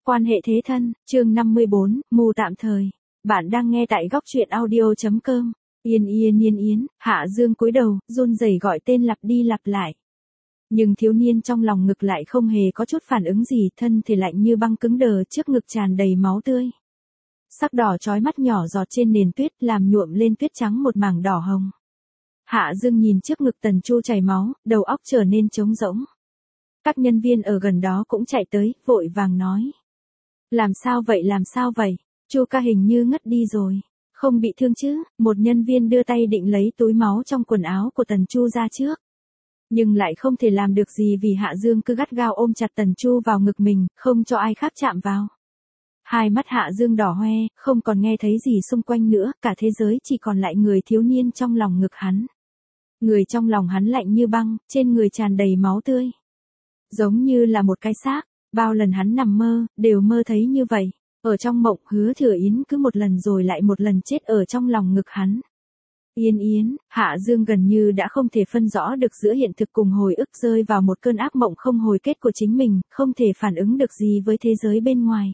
Quan hệ thế thân, chương 54, mù tạm thời. Bạn đang nghe tại góc truyện audio.com. Yên, Hạ Dương cúi đầu, run rẩy gọi tên lặp đi lặp lại. Nhưng thiếu niên trong lòng ngực lại không hề có chút phản ứng gì, thân thể lạnh như băng cứng đờ, trước ngực tràn đầy máu tươi. Sắc đỏ chói mắt nhỏ giọt trên nền tuyết, làm nhuộm lên tuyết trắng một mảng đỏ hồng. Hạ Dương nhìn trước ngực Tần Chu chảy máu, đầu óc trở nên trống rỗng. Các nhân viên ở gần đó cũng chạy tới, vội vàng nói. Làm sao vậy? Chu ca hình như ngất đi rồi. Không bị thương chứ? Một nhân viên đưa tay định lấy túi máu trong quần áo của Tần Chu ra trước. Nhưng lại không thể làm được gì vì Hạ Dương cứ gắt gao ôm chặt Tần Chu vào ngực mình, không cho ai khác chạm vào. Hai mắt Hạ Dương đỏ hoe, không còn nghe thấy gì xung quanh nữa, cả thế giới chỉ còn lại người thiếu niên trong lòng ngực hắn. Người trong lòng hắn lạnh như băng, trên người tràn đầy máu tươi. Giống như là một cái xác, bao lần hắn nằm mơ, đều mơ thấy như vậy. Ở trong mộng, Hứa Thừa Yến cứ một lần rồi lại một lần chết ở trong lòng ngực hắn. Yến, Hạ Dương gần như đã không thể phân rõ được giữa hiện thực cùng hồi ức, rơi vào một cơn ác mộng không hồi kết của chính mình, không thể phản ứng được gì với thế giới bên ngoài.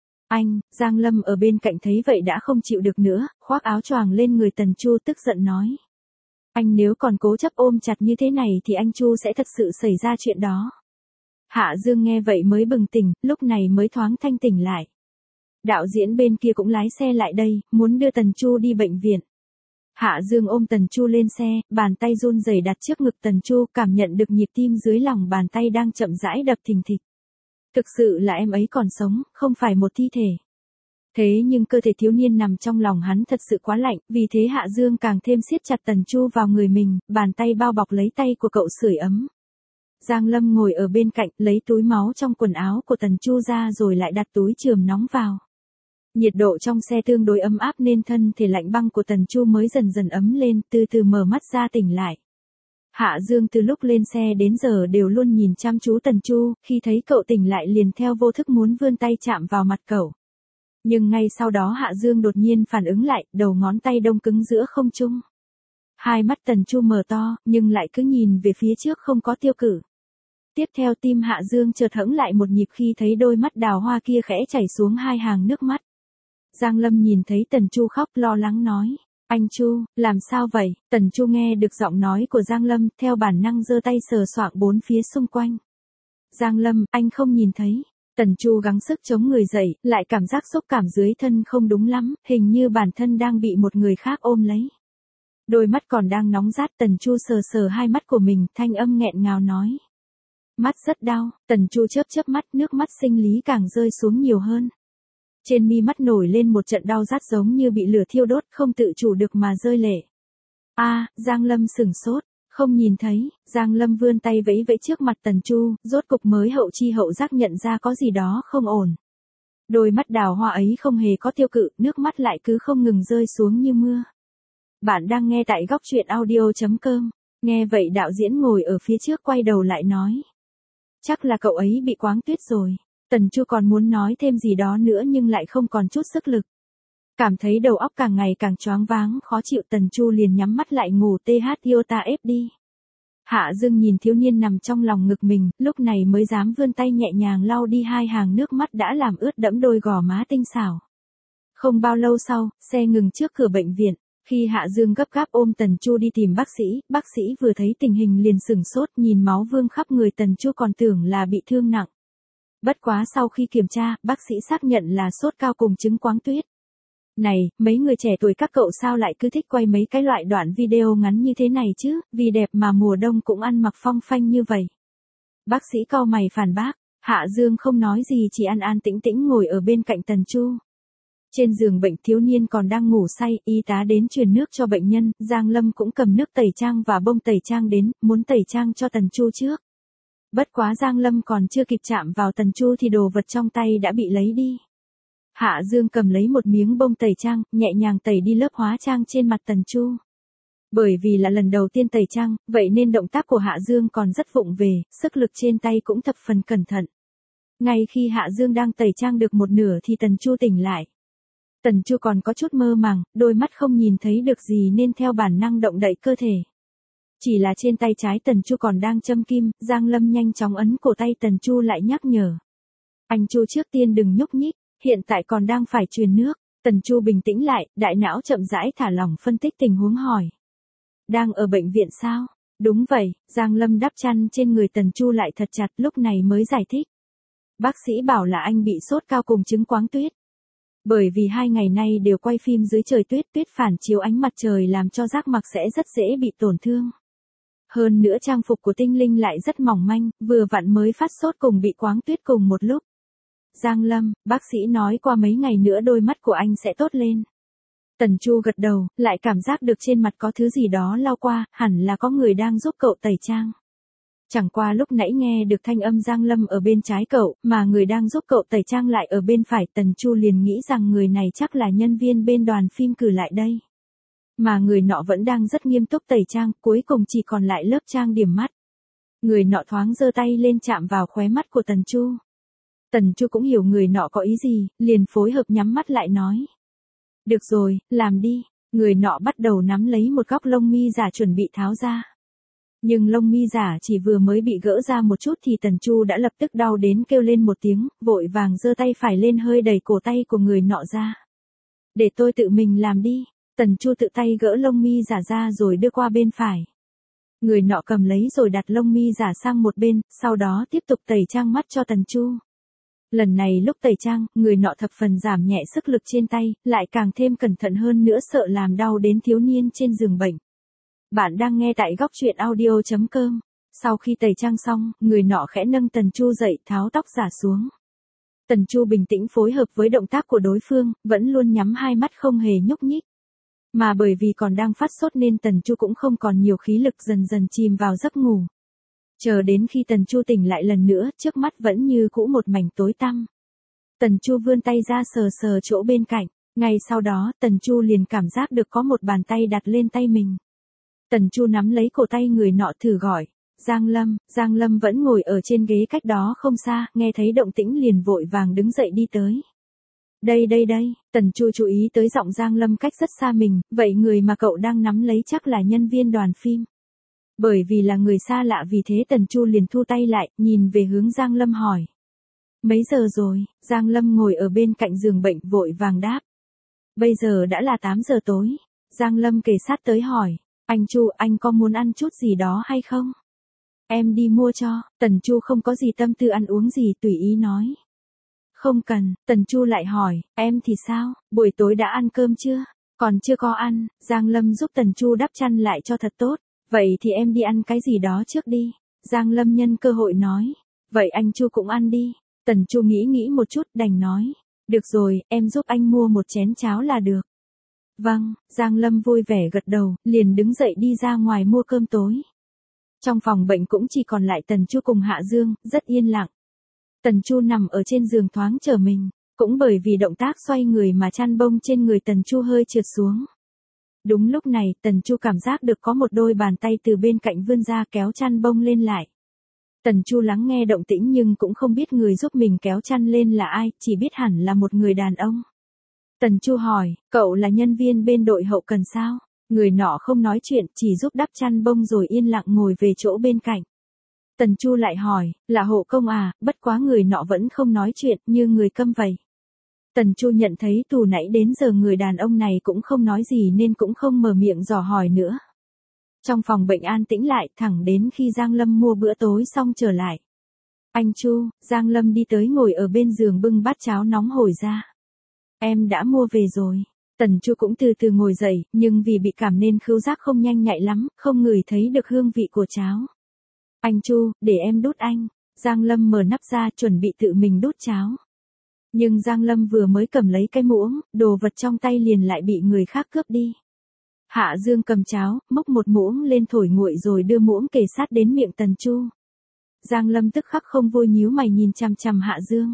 Giang Lâm ở bên cạnh thấy vậy đã không chịu được nữa, khoác áo choàng lên người Tần Chu tức giận nói. Anh nếu còn cố chấp ôm chặt như thế này thì anh Chu sẽ thật sự xảy ra chuyện đó. Hạ Dương nghe vậy mới bừng tỉnh, lúc này mới thoáng thanh tỉnh lại. Đạo diễn bên kia cũng lái xe lại đây, muốn đưa Tần Chu đi bệnh viện. Hạ Dương ôm Tần Chu lên xe, bàn tay run rẩy đặt trước ngực Tần Chu, cảm nhận được nhịp tim dưới lòng bàn tay đang chậm rãi đập thình thịch. Thực sự là em ấy còn sống, không phải một thi thể. Thế nhưng cơ thể thiếu niên nằm trong lòng hắn thật sự quá lạnh, vì thế Hạ Dương càng thêm siết chặt Tần Chu vào người mình, bàn tay bao bọc lấy tay của cậu sưởi ấm. Giang Lâm ngồi ở bên cạnh, lấy túi máu trong quần áo của Tần Chu ra rồi lại đặt túi chườm nóng vào. Nhiệt độ trong xe tương đối ấm áp nên thân thể lạnh băng của Tần Chu mới dần dần ấm lên, từ từ mở mắt ra tỉnh lại. Hạ Dương từ lúc lên xe đến giờ đều luôn nhìn chăm chú Tần Chu, khi thấy cậu tỉnh lại liền theo vô thức muốn vươn tay chạm vào mặt cậu. Nhưng ngay sau đó Hạ Dương đột nhiên phản ứng lại, đầu ngón tay đông cứng giữa không trung. Hai mắt Tần Chu mở to, nhưng lại cứ nhìn về phía trước không có tiêu cử. Tiếp theo tim Hạ Dương chợt hững lại một nhịp khi thấy đôi mắt đào hoa kia khẽ chảy xuống hai hàng nước mắt. Giang Lâm nhìn thấy Tần Chu khóc lo lắng nói. Anh Chu, làm sao vậy? Tần Chu nghe được giọng nói của Giang Lâm, theo bản năng giơ tay sờ soạng bốn phía xung quanh. Giang Lâm, anh không nhìn thấy. Tần Chu gắng sức chống người dậy, lại cảm giác xúc cảm dưới thân không đúng lắm, hình như bản thân đang bị một người khác ôm lấy. Đôi mắt còn đang nóng rát, Tần Chu sờ sờ hai mắt của mình, thanh âm nghẹn ngào nói. Mắt rất đau, Tần Chu chớp mắt, nước mắt sinh lý càng rơi xuống nhiều hơn. Trên mi mắt nổi lên một trận đau rát giống như bị lửa thiêu đốt, không tự chủ được mà rơi lệ. Giang Lâm sửng sốt, không nhìn thấy. Giang Lâm vươn tay vẫy vẫy trước mặt Tần Chu, rốt cục mới hậu chi hậu giác nhận ra có gì đó không ổn. Đôi mắt đào hoa ấy không hề có tiêu cự, nước mắt lại cứ không ngừng rơi xuống như mưa. Bạn đang nghe tại góc truyện audio.com. Nghe vậy đạo diễn ngồi ở phía trước quay đầu lại nói. Chắc là cậu ấy bị quáng tuyết rồi. Tần Chu còn muốn nói thêm gì đó nữa nhưng lại không còn chút sức lực. Cảm thấy đầu óc càng ngày càng choáng váng, khó chịu, Tần Chu liền nhắm mắt lại ngủ iota ép đi. Hạ Dương nhìn thiếu niên nằm trong lòng ngực mình, lúc này mới dám vươn tay nhẹ nhàng lau đi hai hàng nước mắt đã làm ướt đẫm đôi gò má tinh xảo. Không bao lâu sau, xe ngừng trước cửa bệnh viện. Khi Hạ Dương gấp gáp ôm Tần Chu đi tìm bác sĩ vừa thấy tình hình liền sửng sốt, nhìn máu vương khắp người Tần Chu còn tưởng là bị thương nặng. Bất quá sau khi kiểm tra, bác sĩ xác nhận là sốt cao cùng chứng quáng tuyết. Này, mấy người trẻ tuổi các cậu sao lại cứ thích quay mấy cái loại đoạn video ngắn như thế này chứ, vì đẹp mà mùa đông cũng ăn mặc phong phanh như vậy. Bác sĩ cau mày phản bác, Hạ Dương không nói gì chỉ an tĩnh ngồi ở bên cạnh Tần Chu. Trên giường bệnh thiếu niên còn đang ngủ say, y tá đến truyền nước cho bệnh nhân, Giang Lâm cũng cầm nước tẩy trang và bông tẩy trang đến, muốn tẩy trang cho Tần Chu trước. Bất quá Giang Lâm còn chưa kịp chạm vào Tần Chu thì đồ vật trong tay đã bị lấy đi. Hạ Dương cầm lấy một miếng bông tẩy trang, nhẹ nhàng tẩy đi lớp hóa trang trên mặt Tần Chu. Bởi vì là lần đầu tiên tẩy trang, vậy nên động tác của Hạ Dương còn rất vụng về, sức lực trên tay cũng thập phần cẩn thận. Ngay khi Hạ Dương đang tẩy trang được một nửa thì Tần Chu tỉnh lại. Tần Chu còn có chút mơ màng, đôi mắt không nhìn thấy được gì nên theo bản năng động đậy cơ thể. Chỉ là trên tay trái Tần Chu còn đang châm kim, Giang Lâm nhanh chóng ấn cổ tay Tần Chu lại nhắc nhở. Anh Chu trước tiên đừng nhúc nhích, hiện tại còn đang phải truyền nước. Tần Chu bình tĩnh lại, đại não chậm rãi thả lỏng phân tích tình huống hỏi. Đang ở bệnh viện sao? Đúng vậy, Giang Lâm đắp chăn trên người Tần Chu lại thật chặt, lúc này mới giải thích. Bác sĩ bảo là anh bị sốt cao cùng chứng quáng tuyết. Bởi vì 2 ngày nay đều quay phim dưới trời tuyết, tuyết phản chiếu ánh mặt trời làm cho giác mạc sẽ rất dễ bị tổn thương. Hơn nữa trang phục của tinh linh lại rất mỏng manh, vừa vặn mới phát sốt cùng bị quáng tuyết cùng một lúc. Giang Lâm, bác sĩ nói qua mấy ngày nữa đôi mắt của anh sẽ tốt lên. Tần Chu gật đầu, lại cảm giác được trên mặt có thứ gì đó lao qua, hẳn là có người đang giúp cậu tẩy trang. Chẳng qua lúc nãy nghe được thanh âm Giang Lâm ở bên trái cậu, mà người đang giúp cậu tẩy trang lại ở bên phải, Tần Chu liền nghĩ rằng người này chắc là nhân viên bên đoàn phim cử lại đây. Mà người nọ vẫn đang rất nghiêm túc tẩy trang, cuối cùng chỉ còn lại lớp trang điểm mắt. Người nọ thoáng giơ tay lên chạm vào khóe mắt của Tần Chu. Tần Chu cũng hiểu người nọ có ý gì, liền phối hợp nhắm mắt lại nói. Được rồi, làm đi. Người nọ bắt đầu nắm lấy một góc lông mi giả chuẩn bị tháo ra. Nhưng lông mi giả chỉ vừa mới bị gỡ ra một chút thì Tần Chu đã lập tức đau đến kêu lên một tiếng, vội vàng giơ tay phải lên hơi đẩy cổ tay của người nọ ra. Để tôi tự mình làm đi. Tần Chu tự tay gỡ lông mi giả ra rồi đưa qua bên phải. Người nọ cầm lấy rồi đặt lông mi giả sang một bên, sau đó tiếp tục tẩy trang mắt cho Tần Chu. Lần này lúc tẩy trang, người nọ thập phần giảm nhẹ sức lực trên tay, lại càng thêm cẩn thận hơn nữa sợ làm đau đến thiếu niên trên giường bệnh. Bạn đang nghe tại góc truyện audio.com. Sau khi tẩy trang xong, người nọ khẽ nâng Tần Chu dậy, tháo tóc giả xuống. Tần Chu bình tĩnh phối hợp với động tác của đối phương, vẫn luôn nhắm hai mắt không hề nhúc nhích. Mà bởi vì còn đang phát sốt nên Tần Chu cũng không còn nhiều khí lực, dần dần chìm vào giấc ngủ. Chờ đến khi Tần Chu tỉnh lại lần nữa, trước mắt vẫn như cũ một mảnh tối tăm. Tần Chu vươn tay ra sờ sờ chỗ bên cạnh, ngay sau đó Tần Chu liền cảm giác được có một bàn tay đặt lên tay mình. Tần Chu nắm lấy cổ tay người nọ thử gọi, Giang Lâm vẫn ngồi ở trên ghế cách đó không xa, nghe thấy động tĩnh liền vội vàng đứng dậy đi tới. Đây, Tần Chu chú ý tới giọng Giang Lâm cách rất xa mình, vậy người mà cậu đang nắm lấy chắc là nhân viên đoàn phim. Bởi vì là người xa lạ vì thế Tần Chu liền thu tay lại, nhìn về hướng Giang Lâm hỏi. Mấy giờ rồi? Giang Lâm ngồi ở bên cạnh giường bệnh vội vàng đáp. Bây giờ đã là 8 giờ tối. Giang Lâm kề sát tới hỏi. Anh Chu, anh có muốn ăn chút gì đó hay không? Em đi mua cho. Tần Chu không có gì tâm tư ăn uống gì, tùy ý nói. Không cần. Tần Chu lại hỏi, em thì sao? Buổi tối đã ăn cơm chưa? Còn chưa có ăn. Giang Lâm giúp Tần Chu đắp chăn lại cho thật tốt. Vậy thì em đi ăn cái gì đó trước đi. Giang Lâm nhân cơ hội nói. Vậy anh Chu cũng ăn đi. Tần Chu nghĩ một chút đành nói. Được rồi, em giúp anh mua một chén cháo là được. Vâng, Giang Lâm vui vẻ gật đầu, liền đứng dậy đi ra ngoài mua cơm tối. Trong phòng bệnh cũng chỉ còn lại Tần Chu cùng Hạ Dương, rất yên lặng. Tần Chu nằm ở trên giường thoáng chờ mình, cũng bởi vì động tác xoay người mà chăn bông trên người Tần Chu hơi trượt xuống. Đúng lúc này, Tần Chu cảm giác được có một đôi bàn tay từ bên cạnh vươn ra kéo chăn bông lên lại. Tần Chu lắng nghe động tĩnh nhưng cũng không biết người giúp mình kéo chăn lên là ai, chỉ biết hẳn là một người đàn ông. Tần Chu hỏi, cậu là nhân viên bên đội hậu cần sao? Người nọ không nói chuyện, chỉ giúp đắp chăn bông rồi yên lặng ngồi về chỗ bên cạnh. Tần Chu lại hỏi, là hộ công à, bất quá người nọ vẫn không nói chuyện, như người câm vậy. Tần Chu nhận thấy từ nãy đến giờ người đàn ông này cũng không nói gì nên cũng không mở miệng dò hỏi nữa. Trong phòng bệnh an tĩnh lại, thẳng đến khi Giang Lâm mua bữa tối xong trở lại. Anh Chu, Giang Lâm đi tới ngồi ở bên giường bưng bát cháo nóng hổi ra. Em đã mua về rồi. Tần Chu cũng từ từ ngồi dậy, nhưng vì bị cảm nên khứu giác không nhanh nhạy lắm, không ngửi thấy được hương vị của cháo. Anh Chu, để em đút anh. Giang Lâm mở nắp ra chuẩn bị tự mình đút cháo. Nhưng Giang Lâm vừa mới cầm lấy cái muỗng, đồ vật trong tay liền lại bị người khác cướp đi. Hạ Dương cầm cháo, múc một muỗng lên thổi nguội rồi đưa muỗng kề sát đến miệng Tần Chu. Giang Lâm tức khắc không vui nhíu mày nhìn chằm chằm Hạ Dương.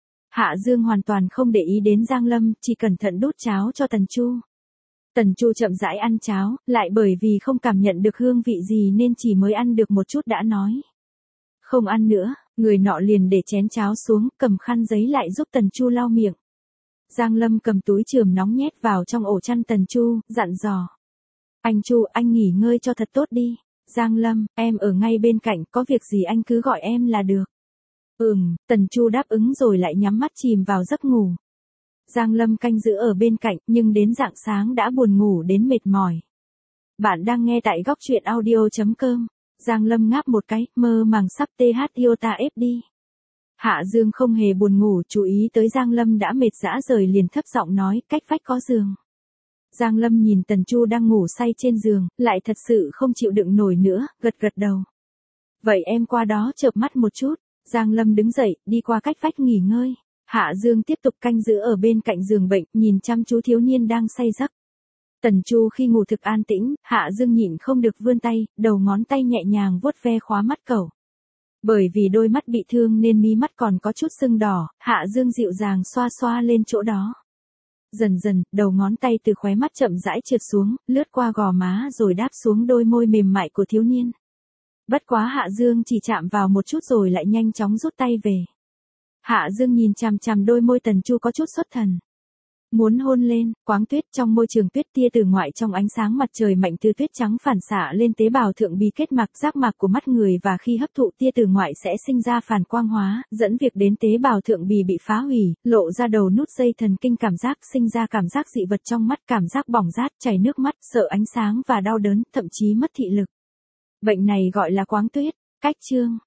Hạ Dương hoàn toàn không để ý đến Giang Lâm, chỉ cẩn thận đút cháo cho Tần Chu. Tần Chu chậm rãi ăn cháo, lại bởi vì không cảm nhận được hương vị gì nên chỉ mới ăn được một chút đã nói. Không ăn nữa, người nọ liền để chén cháo xuống, cầm khăn giấy lại giúp Tần Chu lau miệng. Giang Lâm cầm túi chườm nóng nhét vào trong ổ chăn Tần Chu, dặn dò. Anh Chu, anh nghỉ ngơi cho thật tốt đi. Giang Lâm, em ở ngay bên cạnh, có việc gì anh cứ gọi em là được. Tần Chu đáp ứng rồi lại nhắm mắt chìm vào giấc ngủ. Giang Lâm canh giữ ở bên cạnh, nhưng đến rạng sáng đã buồn ngủ đến mệt mỏi. Bạn đang nghe tại góc truyện audio.com. Giang Lâm ngáp một cái, mơ màng sắp TH Iota ép đi. Hạ Dương không hề buồn ngủ, chú ý tới Giang Lâm đã mệt rã rời liền thấp giọng nói, cách vách có giường. Giang Lâm nhìn Tần Chu đang ngủ say trên giường, lại thật sự không chịu đựng nổi nữa, gật gật đầu. Vậy em qua đó chợp mắt một chút. Giang Lâm đứng dậy, đi qua cách vách nghỉ ngơi. Hạ Dương tiếp tục canh giữ ở bên cạnh giường bệnh, nhìn chăm chú thiếu niên đang say giấc. Tần Chu khi ngủ thực an tĩnh, Hạ Dương nhịn không được vươn tay, đầu ngón tay nhẹ nhàng vuốt ve khóa mắt cậu. Bởi vì đôi mắt bị thương nên mí mắt còn có chút sưng đỏ, Hạ Dương dịu dàng xoa xoa lên chỗ đó. Dần dần, đầu ngón tay từ khóe mắt chậm rãi trượt xuống, lướt qua gò má rồi đáp xuống đôi môi mềm mại của thiếu niên. Bất quá Hạ Dương chỉ chạm vào một chút rồi lại nhanh chóng rút tay về. Hạ Dương nhìn chằm chằm đôi môi Tần Chu có chút xuất thần. Muốn hôn lên, Quáng Tuyết trong môi trường tuyết tia từ ngoại trong ánh sáng mặt trời mạnh từ tuyết trắng phản xạ lên tế bào thượng bì kết mạc giác mạc của mắt người và khi hấp thụ tia từ ngoại sẽ sinh ra phản quang hóa, dẫn việc đến tế bào thượng bì bị phá hủy, lộ ra đầu nút dây thần kinh cảm giác, sinh ra cảm giác dị vật trong mắt, cảm giác bỏng rát, chảy nước mắt, sợ ánh sáng và đau đớn, thậm chí mất thị lực. Bệnh này gọi là Quáng Tuyết. Cách chương